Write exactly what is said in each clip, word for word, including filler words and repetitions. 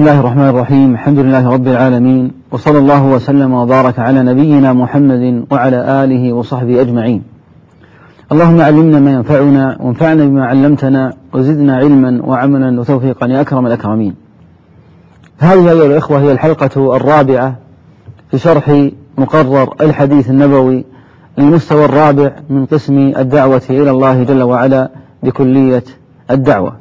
الله الرحمن الرحيم. الحمد لله رب العالمين، وصلى الله وسلم وبارك على نبينا محمد وعلى آله وصحبه أجمعين. اللهم علمنا ما ينفعنا وانفعنا بما علمتنا وزدنا علما وعملا وتوفيقا يا أكرم الأكرمين. هذه أيها الإخوة هي الحلقة الرابعة في شرح مقرر الحديث النبوي للمستوى الرابع من قسم الدعوة إلى الله جل وعلا بكلية الدعوة.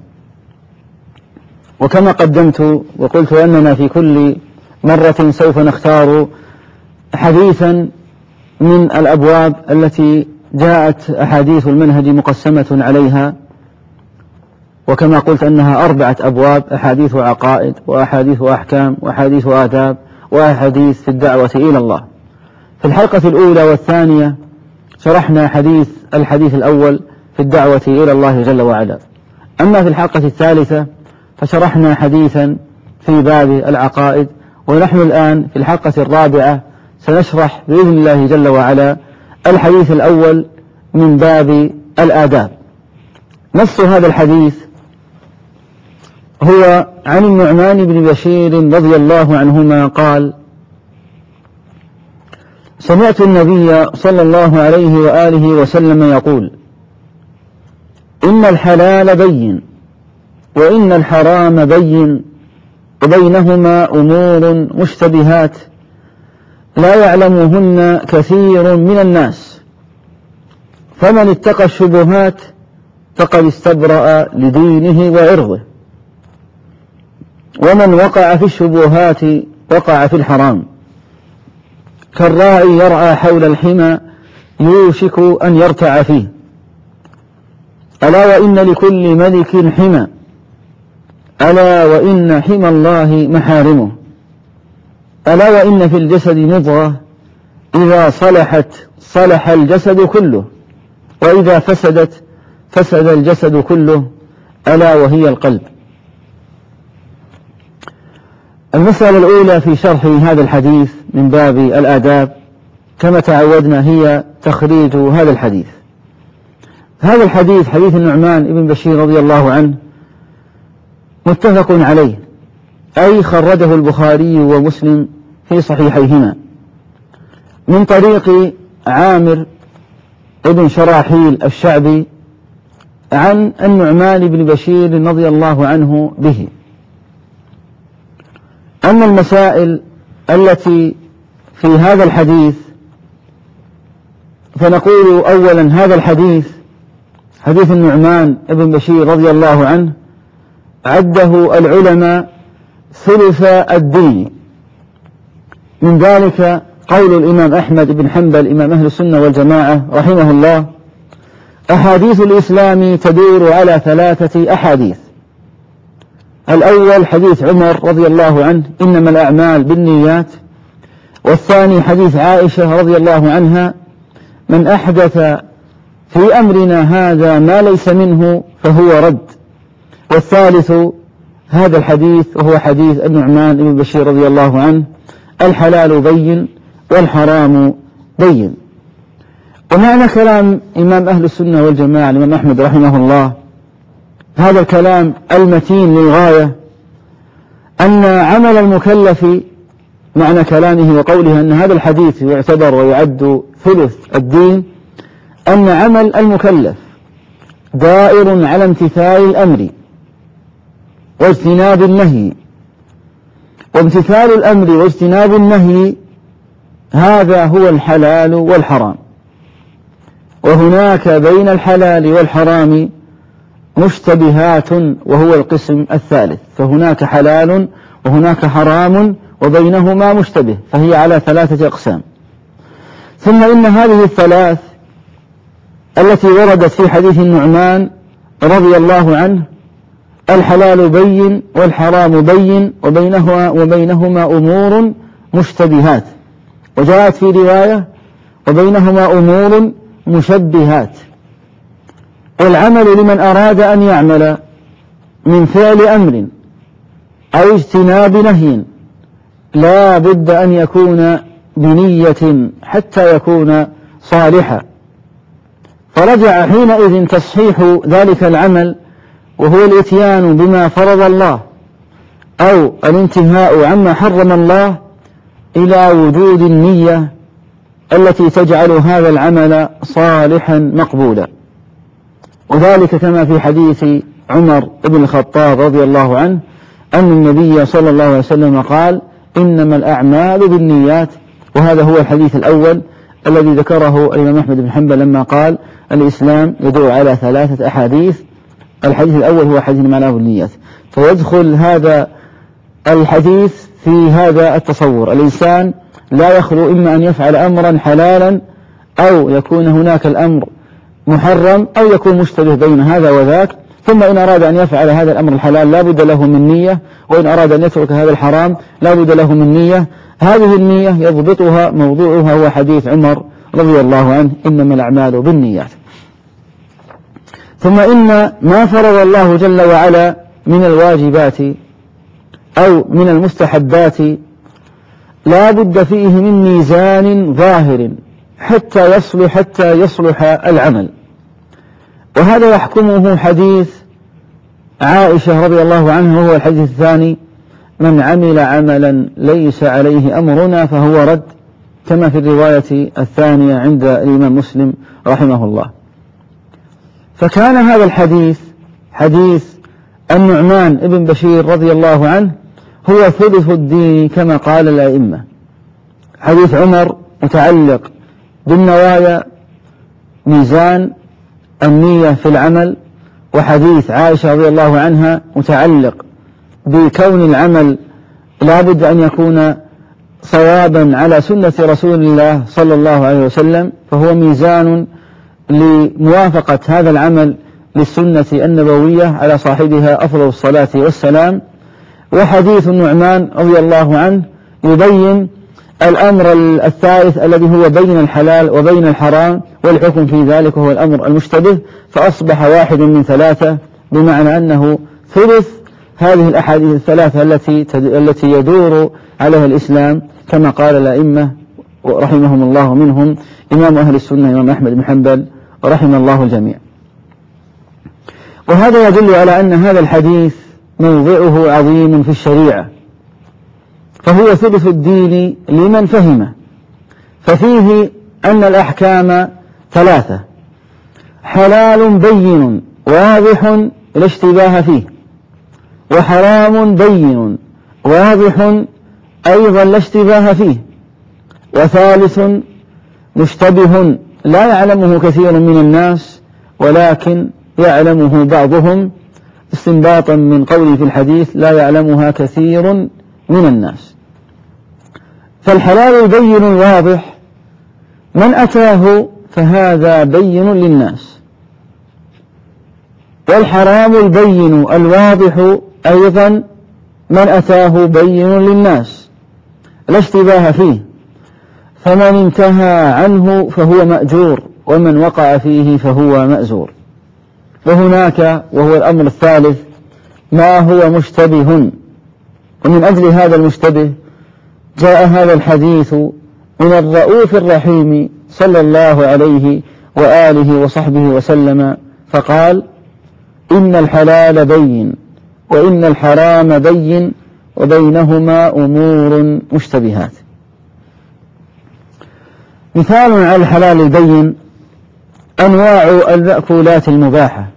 وكما قدمت وقلت أننا في كل مرة سوف نختار حديثا من الأبواب التي جاءت أحاديث المنهج مقسمة عليها، وكما قلت أنها أربعة أبواب: أحاديث عقائد، وأحاديث أحكام، وأحاديث آداب، وأحاديث في الدعوة إلى الله. في الحلقة الأولى والثانية شرحنا حديث الحديث الأول في الدعوة إلى الله جل وعلا. أما في الحلقة الثالثة فشرحنا حديثا في باب العقائد، ونحن الآن في الحلقة الرابعة سنشرح بإذن الله جل وعلا الحديث الأول من باب الآداب. نص هذا الحديث هو عن النعمان بن بشير رضي الله عنهما قال: سمعت النبي صلى الله عليه وآله وسلم يقول: إن الحلال بين وإن الحرام بين وبينهما أمور مشتبهات لا يعلمهن كثير من الناس، فمن اتقى الشبهات فقد استبرأ لدينه وعرضه، ومن وقع في الشبهات وقع في الحرام، كالراعي يرعى حول الحمى يوشك أن يرتع فيه. ألا وإن لكل ملك حمى، ألا وإن حمى الله محارمه، ألا وإن في الجسد مضغة إذا صلحت صلح الجسد كله، وإذا فسدت فسد الجسد كله، ألا وهي القلب. المسألة الأولى في شرح هذا الحديث من باب الآداب كما تعودنا هي تخريج هذا الحديث. هذا الحديث حديث النعمان بن بشير رضي الله عنه متفق عليه، أي خرجه البخاري ومسلم في صحيحيهما من طريق عامر بن شراحيل الشعبي عن النعمان بن بشير رضي الله عنه به. أما المسائل التي في هذا الحديث فنقول أولا: هذا الحديث حديث النعمان بن بشير رضي الله عنه عده العلماء ثلث الدين، من ذلك قول الإمام أحمد بن حنبل إمام أهل السنة والجماعة رحمه الله: أحاديث الإسلام تدور على ثلاثة أحاديث. الأول حديث عمر رضي الله عنه: إنما الأعمال بالنيات. والثاني حديث عائشة رضي الله عنها: من أحدث في أمرنا هذا ما ليس منه فهو رد. والثالث هذا الحديث وهو حديث النعمان بن بشير رضي الله عنه: الحلال بين والحرام بين. ومعنى كلام إمام أهل السنة والجماعة الإمام أحمد رحمه الله هذا الكلام المتين للغاية أن عمل المكلف، معنى كلامه وقوله أن هذا الحديث يعتبر ويعد ثلث الدين، أن عمل المكلف دائر على امتثال الأمر واجتناب النهي، وامتثال الأمر واجتناب النهي هذا هو الحلال والحرام. وهناك بين الحلال والحرام مشتبهات وهو القسم الثالث، فهناك حلال وهناك حرام وبينهما مشتبه، فهي على ثلاثة أقسام. ثم إن هذه الثلاث التي وردت في حديث النعمان رضي الله عنه: الحلال بين والحرام بين وبينهما, وبينهما أمور مشتبهات، وجاءت في رواية: وبينهما أمور مشبهات. والعمل لمن أراد أن يعمل من فعل أمر أو اجتناب نهي لا بد أن يكون بنية حتى يكون صالحا، فرجع حينئذ تصحيح ذلك العمل وهو الإتيان بما فرض الله أو الانتهاء عما حرم الله إلى وجود النية التي تجعل هذا العمل صالحا مقبولا. وذلك كما في حديث عمر بن الخطاب رضي الله عنه أن النبي صلى الله عليه وسلم قال: إنما الأعمال بالنيات. وهذا هو الحديث الأول الذي ذكره الإمام أحمد بن حنبل لما قال: الإسلام يدور على ثلاثة أحاديث. الحديث الأول هو حديث معناه بالنيات، فيدخل هذا الحديث في هذا التصور. الإنسان لا يخلو إما أن يفعل أمرا حلالا أو يكون هناك الأمر محرم أو يكون مشتبه بين هذا وذاك، ثم إن أراد أن يفعل هذا الأمر الحلال لا بد له من نية، وإن أراد أن يترك هذا الحرام لا بد له من نية. هذه النية يضبطها موضوعها هو حديث عمر رضي الله عنه: إنما الأعمال بالنيات. ثم إن ما فرض الله جل وعلا من الواجبات أو من المستحبات لا بد فيه من ميزان ظاهر حتى يصلح حتى يصلح العمل. وهذا يحكمه حديث عائشة رضي الله عنها، وهو الحديث الثاني: من عمل عملا ليس عليه أمرنا فهو رد، كما في الرواية الثانية عند الإمام مسلم رحمه الله. فكان هذا الحديث حديث النعمان ابن بشير رضي الله عنه هو ثلث الدين كما قال الأئمة. حديث عمر متعلق بالنوايا، ميزان النية في العمل، وحديث عائشة رضي الله عنها متعلق بكون العمل لا بد أن يكون صوابا على سنة رسول الله صلى الله عليه وسلم، فهو ميزان لموافقة هذا العمل للسنة النبوية على صاحبها أفضل الصلاة والسلام. وحديث النعمان رضي الله عنه يبين الأمر الثالث الذي هو بين الحلال وبين الحرام والحكم في ذلك، وهو الأمر المشتبه، فأصبح واحد من ثلاثة، بمعنى أنه ثلث هذه الأحاديث الثلاثة التي التي يدور عليها الإسلام، كما قال الأئمة رحمهم الله، منهم إمام أهل السنة إمام أحمد بن حنبل رحم الله الجميع. وهذا يدل على أن هذا الحديث موضعه عظيم في الشريعة، فهو ثلث الدين لمن فهمه. ففيه أن الأحكام ثلاثة: حلال بين واضح لا اشتباه فيه، وحرام بين واضح أيضا لا اشتباه فيه، وثالث مشتبه لا يعلمه كثير من الناس ولكن يعلمه بعضهم، استنباطا من قوله في الحديث: لا يعلمها كثير من الناس. فالحلال البين الواضح من أتاه فهذا بين للناس، والحرام البين الواضح أيضا من أتاه بين للناس لا اشتباه فيه، فمن انتهى عنه فهو مأجور، ومن وقع فيه فهو مأزور. وهناك وهو الأمر الثالث ما هو مشتبه، ومن أجل هذا المشتبه جاء هذا الحديث من الرؤوف الرحيم صلى الله عليه وآله وصحبه وسلم، فقال: إن الحلال بين وإن الحرام بين وبينهما أمور مشتبهات. مثال على الحلال البين أنواع المأكولات المباحة،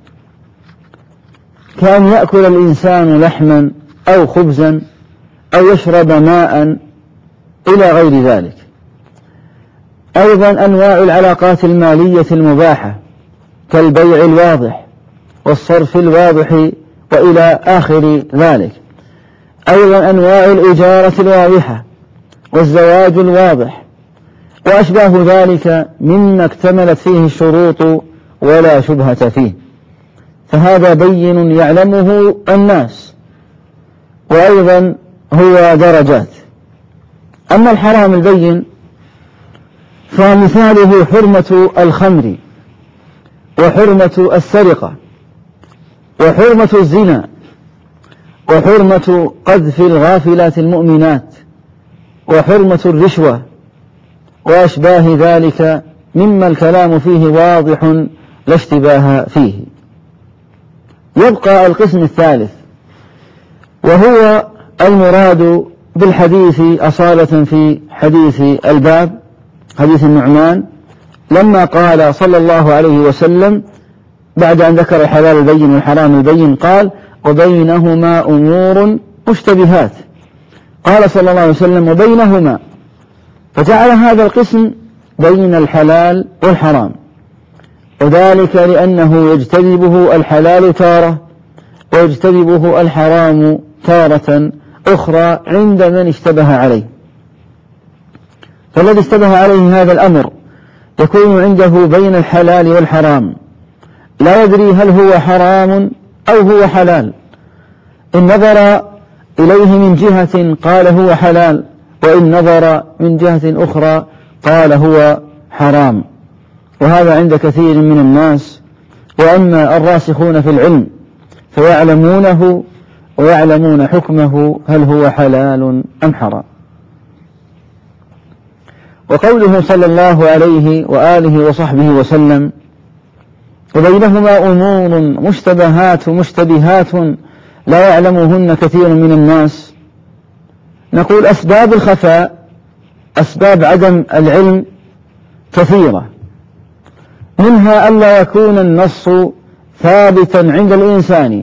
كأن يأكل الإنسان لحما أو خبزا أو يشرب ماء إلى غير ذلك. أيضا أنواع العلاقات المالية المباحة كالبيع الواضح والصرف الواضح وإلى آخر ذلك. أيضا أنواع الإجارة الواضحة والزواج الواضح وأشباه ذلك مما اكتملت فيه الشروط ولا شبهة فيه، فهذا بين يعلمه الناس، وأيضا هو درجات. أما الحرام البين فمثاله حرمة الخمر وحرمة السرقة وحرمة الزنا وحرمة قذف الغافلات المؤمنات وحرمة الرشوة وأشباه ذلك مما الكلام فيه واضح لا اشتباه فيه. يبقى القسم الثالث، وهو المراد بالحديث أصالة في حديث الباب حديث النعمان لما قال صلى الله عليه وسلم بعد أن ذكر الحلال البين والحرام البين قال وبينهما أمور مشتبهات، قال صلى الله عليه وسلم وبينهما، فجعل هذا القسم بين الحلال والحرام، وذلك لأنه يجتنبه الحلال تارة ويجتنبه الحرام تارة أخرى عند من اشتبه عليه. فالذي اشتبه عليه هذا الأمر يكون عنده بين الحلال والحرام، لا يدري هل هو حرام أو هو حلال، إن نظر إليه من جهة قال هو حلال، وإن نظر من جهة أخرى قال هو حرام، وهذا عند كثير من الناس. وأما الراسخون في العلم فيعلمونه ويعلمون حكمه هل هو حلال أم حرام. وقوله صلى الله عليه وآله وصحبه وسلم وبينهما أمور مشتبهات مشتبهات لا يعلمهن كثير من الناس، نقول أسباب الخفاء أسباب عدم العلم كثيرة، منها ألا يكون النص ثابتا عند الإنسان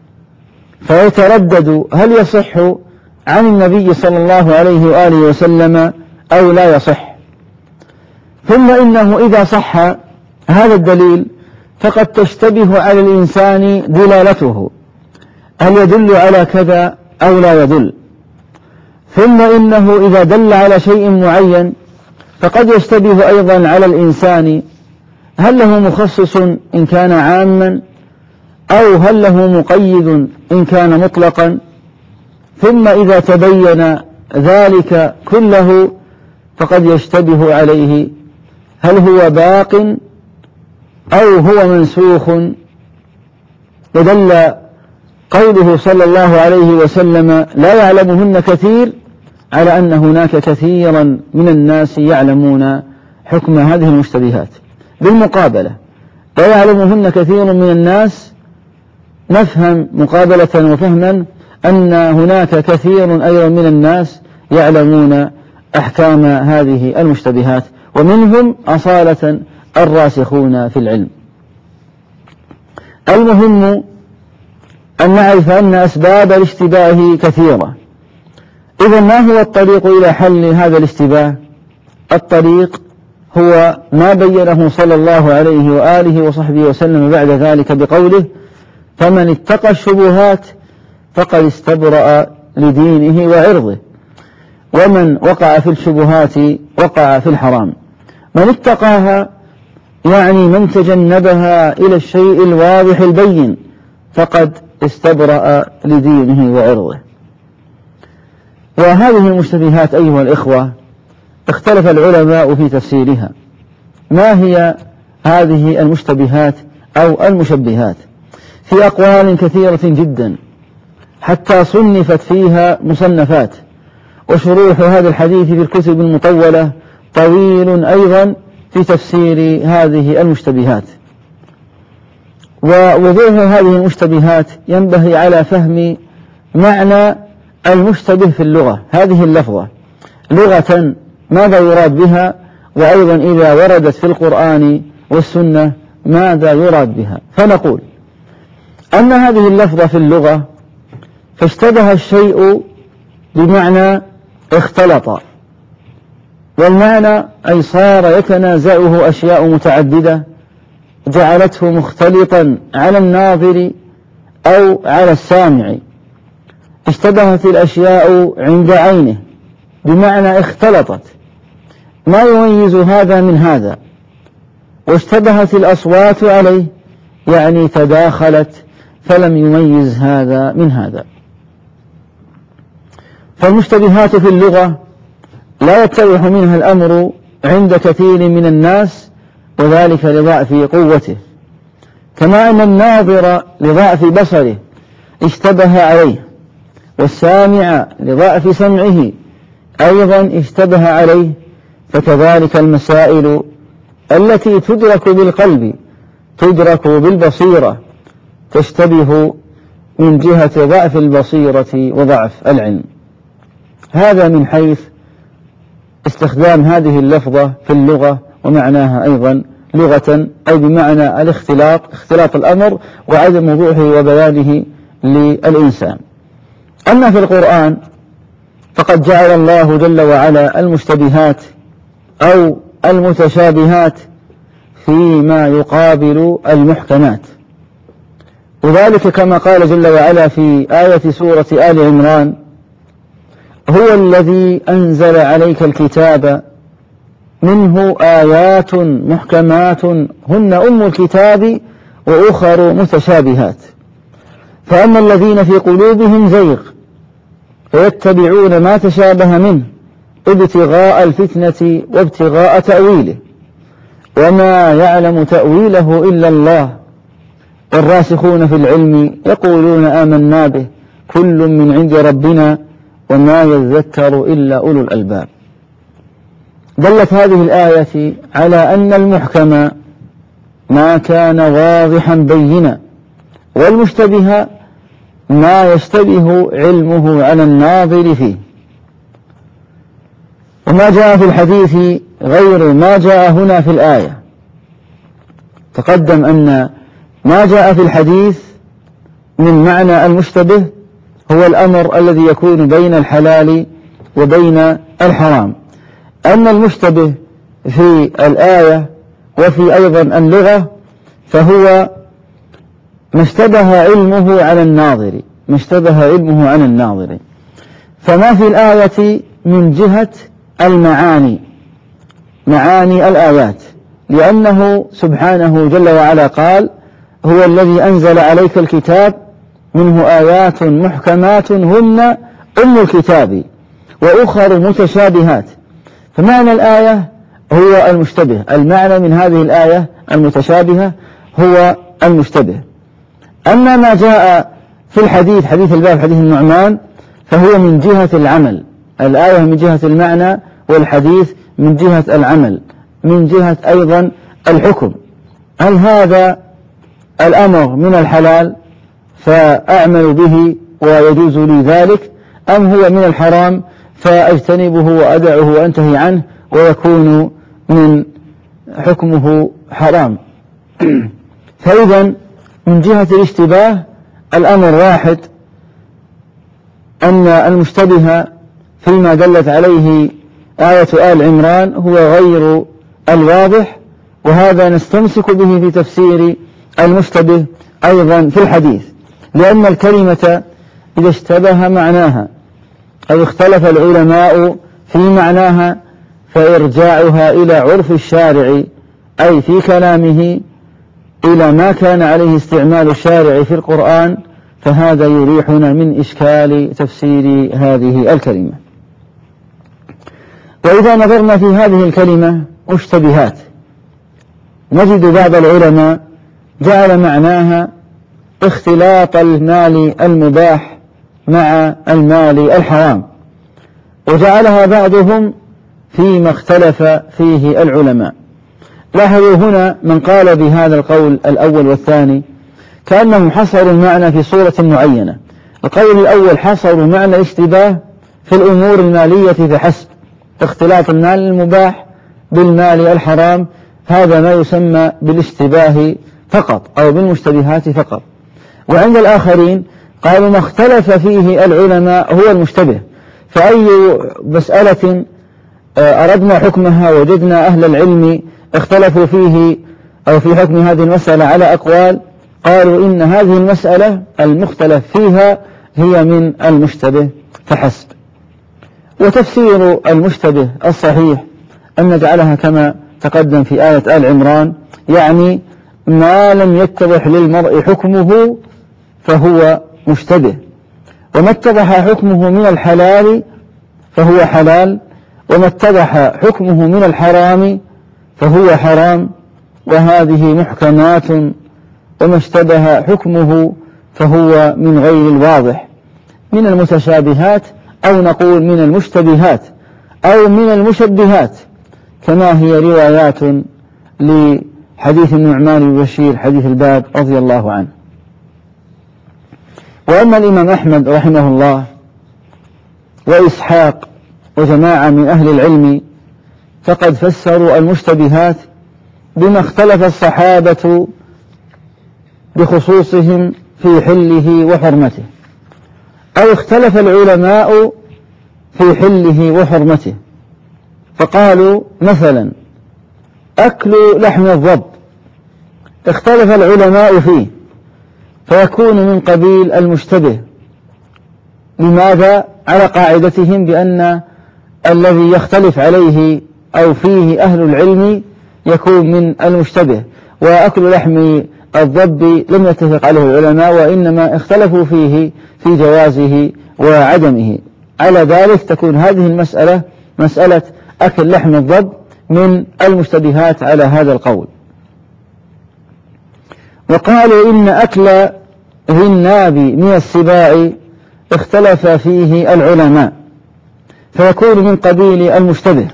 فيتردد هل يصح عن النبي صلى الله عليه وآله وسلم أو لا يصح، ثم إنه إذا صح هذا الدليل فقد تشتبه على الإنسان دلالته، هل يدل على كذا أو لا يدل، ثم إنه إذا دل على شيء معين فقد يشتبه أيضا على الإنسان هل له مخصص إن كان عاما أو هل له مقيد إن كان مطلقا، ثم إذا تبين ذلك كله فقد يشتبه عليه هل هو باق أو هو منسوخ. ودل قوله صلى الله عليه وسلم لا يعلمهن كثير على أن هناك كثيرا من الناس يعلمون حكم هذه المشتبهات. بالمقابلة لا يعلمهن كثير من الناس نفهم مقابلة وفهما أن هناك كثير أيضا من الناس يعلمون أحكام هذه المشتبهات، ومنهم أصالة الراسخون في العلم. المهم أن نعرف أن أسباب الاشتباه كثيرة. إذا ما هو الطريق إلى حل هذا الاشتباه؟ الطريق هو ما بينه صلى الله عليه وآله وصحبه وسلم بعد ذلك بقوله فمن اتقى الشبهات فقد استبرأ لدينه وعرضه، ومن وقع في الشبهات وقع في الحرام. من اتقاها يعني من تجنبها إلى الشيء الواضح البين فقد استبرأ لدينه وعرضه. وهذه المشتبهات أيها الإخوة اختلف العلماء في تفسيرها. ما هي هذه المشتبهات أو المشبهات؟ في أقوال كثيرة جدا حتى صنفت فيها مصنفات، وشروح هذا الحديث في الكتب المطولة طويل أيضا في تفسير هذه المشتبهات. ووضوح هذه المشتبهات ينبغي على فهم معنى المشتبه في اللغة، هذه اللفظة لغة ماذا يراد بها، وأيضا إذا وردت في القرآن والسنة ماذا يراد بها. فنقول أن هذه اللفظة في اللغة فاشتبه الشيء بمعنى اختلط، والمعنى أي صار يتنازعه أشياء متعددة جعلته مختلطا على الناظر أو على السامع. اشتبهت الأشياء عند عينه بمعنى اختلطت، ما يميز هذا من هذا. واشتبهت الأصوات عليه يعني تداخلت فلم يميز هذا من هذا. فالمشتبهات في اللغة لا يتضح منها الأمر عند كثير من الناس، وذلك لضعف قوته، كما أن الناظر لضعف بصره اشتبه عليه، والسامع لضعف سمعه أيضا اشتبه عليه. فكذلك المسائل التي تدرك بالقلب تدرك بالبصيرة تشتبه من جهة ضعف البصيرة وضعف العلم. هذا من حيث استخدام هذه اللفظة في اللغة ومعناها أيضا لغة، أي بمعنى الاختلاط، اختلاط الأمر وعدم وضوحه وبيانه للإنسان. أما في القرآن فقد جعل الله جل وعلا المشتبهات أو المتشابهات فيما يقابل المحكمات، وذلك كما قال جل وعلا في آية سورة آل عمران: هو الذي أنزل عليك الكتاب منه آيات محكمات هن أم الكتاب وأخر متشابهات، فأما الذين في قلوبهم زيغ فيتبعون ما تشابه منه ابتغاء الفتنة وابتغاء تأويله وما يعلم تأويله إلا الله والراسخون في العلم يقولون آمنا به كل من عند ربنا وما يذكر إلا أولو الألباب. دلت هذه الآية على أن المحكم ما كان واضحا بينا، والمشتبه ما يشتبه علمه على الناظر فيه. وما جاء في الحديث غير ما جاء هنا في الآية. تقدم أن ما جاء في الحديث من معنى المشتبه هو الأمر الذي يكون بين الحلال وبين الحرام. أما المشتبه في الآية وفي أيضا اللغة فهو ما اشتبه علمه على الناظر، ما اشتبه علمه على الناظر. فما في الآية من جهة المعاني، معاني الآيات، لأنه سبحانه جل وعلا قال: هو الذي أنزل عليك الكتاب منه آيات محكمات هن أم الكتاب وأخر متشابهات. فمعنى الآية هو المشتبه، المعنى من هذه الآية المتشابهة هو المشتبه. أما ما جاء في الحديث، حديث الباب، حديث النعمان، فهو من جهة العمل. الآية من جهة المعنى والحديث من جهة العمل، من جهة أيضا الحكم. هل هذا الأمر من الحلال فأعمل به ويجوز لي ذلك، أم هو من الحرام فأجتنبه وأدعه وأنتهي عنه ويكون من حكمه حرام؟ فإذا من جهة الاشتباه الأمر واحد، أن المشتبه فيما دلت عليه آية آل عمران هو غير الواضح، وهذا نستمسك به في تفسير المشتبه أيضا في الحديث، لأن الكلمة إذا اشتبه معناها أو اختلف العلماء في معناها فإرجاعها إلى عرف الشارع، أي في كلامه إلى ما كان عليه استعمال الشارع في القرآن، فهذا يريحنا من إشكال تفسير هذه الكلمة. وإذا نظرنا في هذه الكلمة مشتبهات نجد بعض العلماء جعل معناها اختلاط المال المباح مع المال الحرام، وجعلها بعضهم فيما اختلف فيه العلماء. لاحظوا هنا من قال بهذا القول الأول والثاني كأنهم حصروا المعنى في صورة معينة. القول الأول حصروا معنى الاشتباه في الأمور المالية فحسب، اختلاط المال المباح بالمال الحرام، هذا ما يسمى بالاشتباه فقط أو بالمشتبهات فقط. وعند الآخرين قالوا ما اختلف فيه العلماء هو المشتبه، فأي مسألة أردنا حكمها وجدنا أهل العلم اختلفوا فيه أو في حكم هذه المسألة على أقوال، قالوا إن هذه المسألة المختلف فيها هي من المشتبه فحسب. وتفسير المشتبه الصحيح أن نجعلها كما تقدم في آية آل عمران، يعني ما لم يتضح للمرء حكمه فهو مشتبه، وما اتضح حكمه من الحلال فهو حلال، وما اتضح حكمه من الحرام فهو حرام. وهذه محكمات، وما اشتبه حكمه فهو من غير الواضح، من المتشابهات، أو نقول من المشتبهات أو من المشبهات، كما هي روايات لحديث النعمان بن بشير حديث الباب رضي الله عنه. وأما الإمام أحمد رحمه الله وإسحاق وجماعة من أهل العلم فقد فسروا المشتبهات بما اختلف الصحابة بخصوصهم في حله وحرمته، أو اختلف العلماء في حله وحرمته. فقالوا مثلا أكل لحم الضب اختلف العلماء فيه فيكون من قبيل المشتبه. لماذا؟ على قاعدتهم بأن الذي يختلف عليه أو فيه أهل العلم يكون من المشتبه، وأكل لحم الضب لم يتفق عليه العلماء وإنما اختلفوا فيه في جوازه وعدمه. على ذلك تكون هذه المسألة مسألة أكل لحم الضب من المشتبهات على هذا القول. وقالوا إن أكل ذي الناب من السباع اختلف فيه العلماء فيكون من قبيل المشتبه،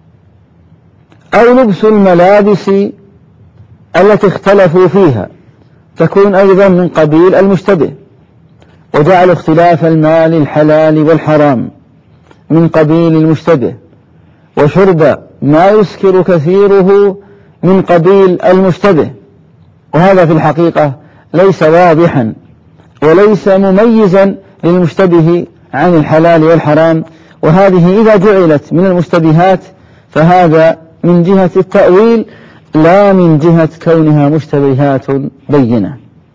أو لبس الملابس التي اختلفوا فيها تكون أيضا من قبيل المشتبه، وجعل اختلاف المال الحلال والحرام من قبيل المشتبه، وشرب ما يسكر كثيره من قبيل المشتبه. وهذا في الحقيقة ليس واضحا وليس مميزا للمشتبه عن الحلال والحرام، وهذه إذا جعلت من المشتبهات فهذا من جهة التأويل لا من جهة كونها مشتبهات بينة.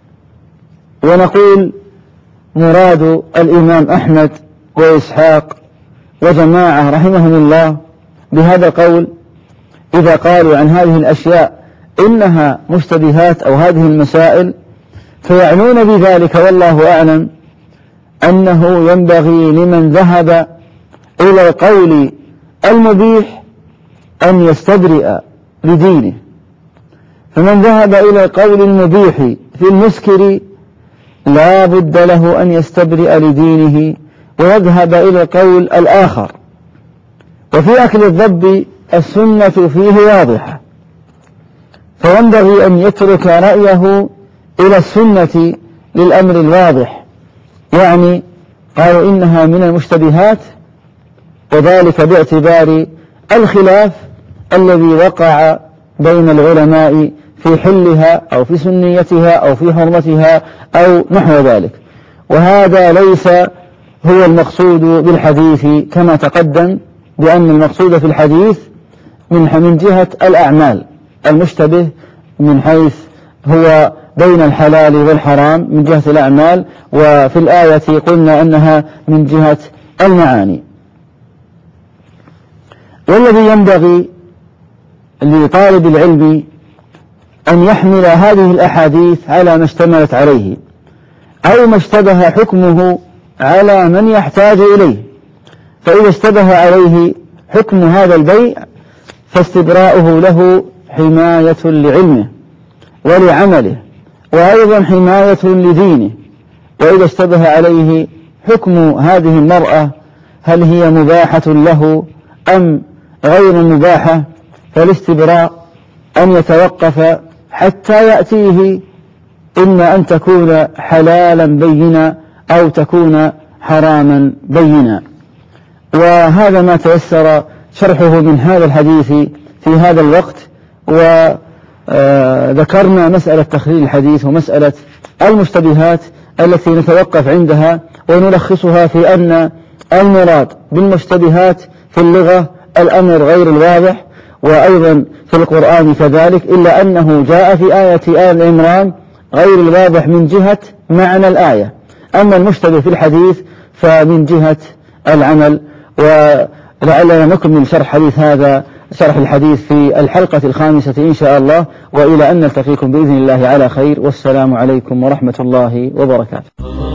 ونقول مراد الإمام أحمد وإسحاق وجماعة رحمهم الله بهذا القول إذا قالوا عن هذه الأشياء إنها مشتبهات أو هذه المسائل فيعنون بذلك والله أعلم أنه ينبغي لمن ذهب إلى القول المبيح أن يستبرئ لدينه. فمن ذهب إلى القول المبيح في المسكر لا بد له أن يستبرئ لدينه ويذهب إلى القول الآخر. وفي أكل الضب السنة فيه واضحة، فينبغي أن يترك رأيه إلى السنة للأمر الواضح. يعني قالوا إنها من المشتبهات، وذلك باعتبار الخلاف الذي وقع بين العلماء في حلها أو في سنيتها أو في حرمتها أو نحو ذلك. وهذا ليس هو المقصود بالحديث كما تقدم، بأن المقصود في الحديث من جهة الأعمال، المشتبه من حيث هو بين الحلال والحرام من جهة الأعمال، وفي الآية قلنا أنها من جهة المعاني. والذي ينبغي لطالب العلم أن يحمل هذه الأحاديث على ما اشتملت عليه أو ما اشتبه حكمه على من يحتاج إليه. فإذا اشتبه عليه حكم هذا البيع فاستبراؤه له حماية لعلمه ولعمله وأيضا حماية لدينه. وإذا اشتبه عليه حكم هذه المرأة هل هي مباحة له أم غير مباحة، فالاستبراء أن يتوقف حتى يأتيه إما أن تكون حلالا بينا أو تكون حراما بينا. وهذا ما تيسر شرحه من هذا الحديث في هذا الوقت. وذكرنا مسألة تخليل الحديث ومسألة المشتبهات التي نتوقف عندها ونلخصها في أن المراد بالمشتبهات في اللغة الأمر غير الواضح، وأيضا في القرآن كذلك، إلا أنه جاء في آية آل عمران غير الواضح من جهة معنى الآية. أما المشتبه في الحديث فمن جهة العمل. ولعلنا نكمل شرح حديث هذا شرح الحديث في الحلقة الخامسة إن شاء الله، وإلى أن نلتقيكم بإذن الله على خير، والسلام عليكم ورحمة الله وبركاته.